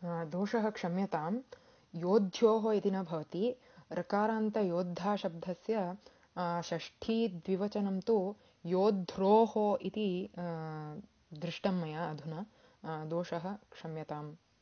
दोषः क्षम्यतां योद्ध्योः इति न भवति ऋकारान्तयोद्धाशब्दस्य षष्ठी द्विवचनं तु योध्रोः इति दृष्टं मया अधुना दोषः क्षम्यताम्